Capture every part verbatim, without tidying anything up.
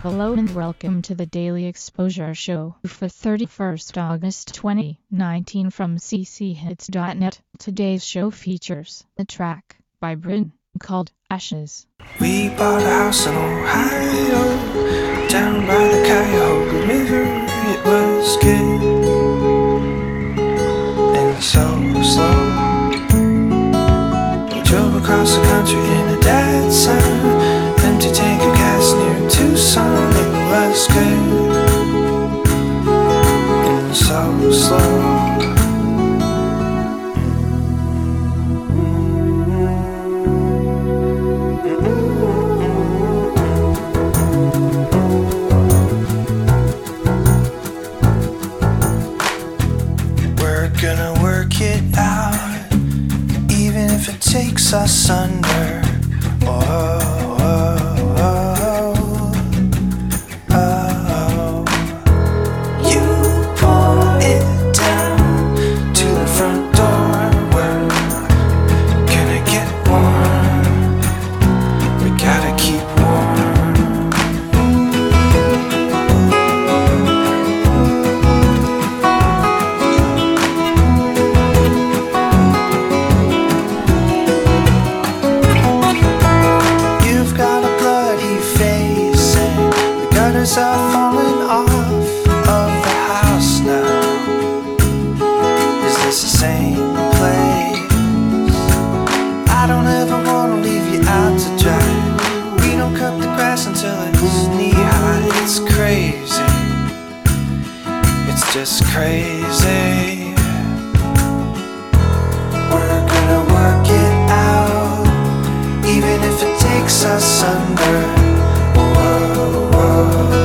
Hello and welcome to the Daily Exposure Show for thirty-first August twenty nineteen from c c hits dot net. Today's show features a track by Bryn called Ashes. We bought a house in Ohio, down by the Cuyahoga River. It was good and so slow. We drove across the country in a dead sun, empty tank of gas near Tucson. It was good and so slow. Gonna work it out, even if it takes us under. Oh, oh, oh, oh, oh. You pull it down to the front door. We're gonna get warm. We gotta keep warm. Are falling off of the house now. Is this the same place? I don't ever wanna leave you out to dry. We don't cut the grass until it's knee high. It's crazy. It's just crazy. We're gonna work it out, even if it takes us under. Whoa, whoa.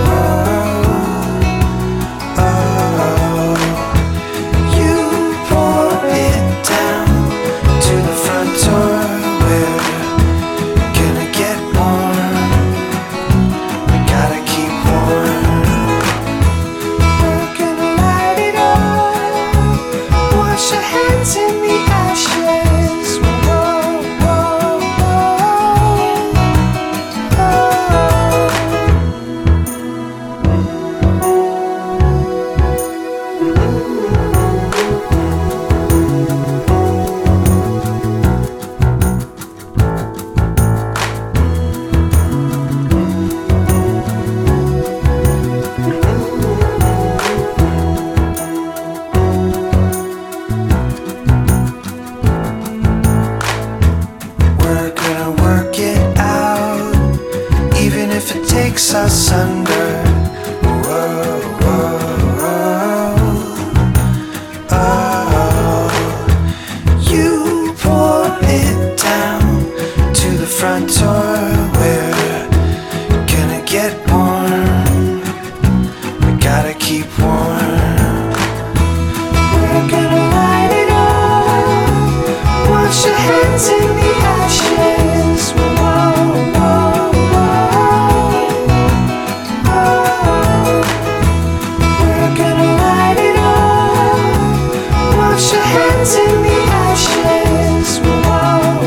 If it takes us under. Whoa, whoa, whoa. Oh, you pour it down to the front door. We're gonna get warm. We gotta keep warm. We're gonna light it up. Wash your hands in the ashes. Whoa, whoa. In the ashes. Whoa,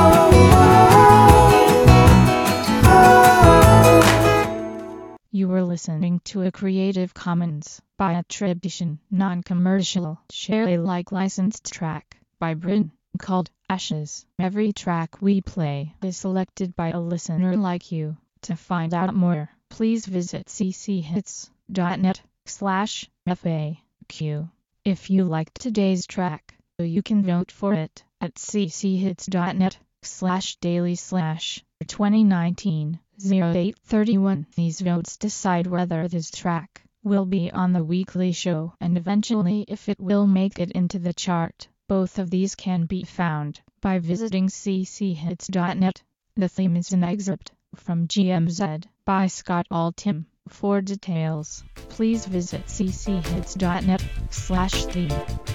whoa, whoa. You were listening to a Creative Commons by attribution, non-commercial, share Alike licensed track by Bryn called Ashes. Every track we play is selected by a listener like you. To find out more, please visit c c hits dot net slash F A Q. If you liked today's track, you can vote for it at c c hits dot net slash daily slash twenty nineteen oh eight thirty-one. These votes decide whether this track will be on the weekly show and eventually if it will make it into the chart. Both of these can be found by visiting c c hits dot net. The theme is an excerpt from G M Z by Scott Altham. For details, please visit c c hits dot net slash theme.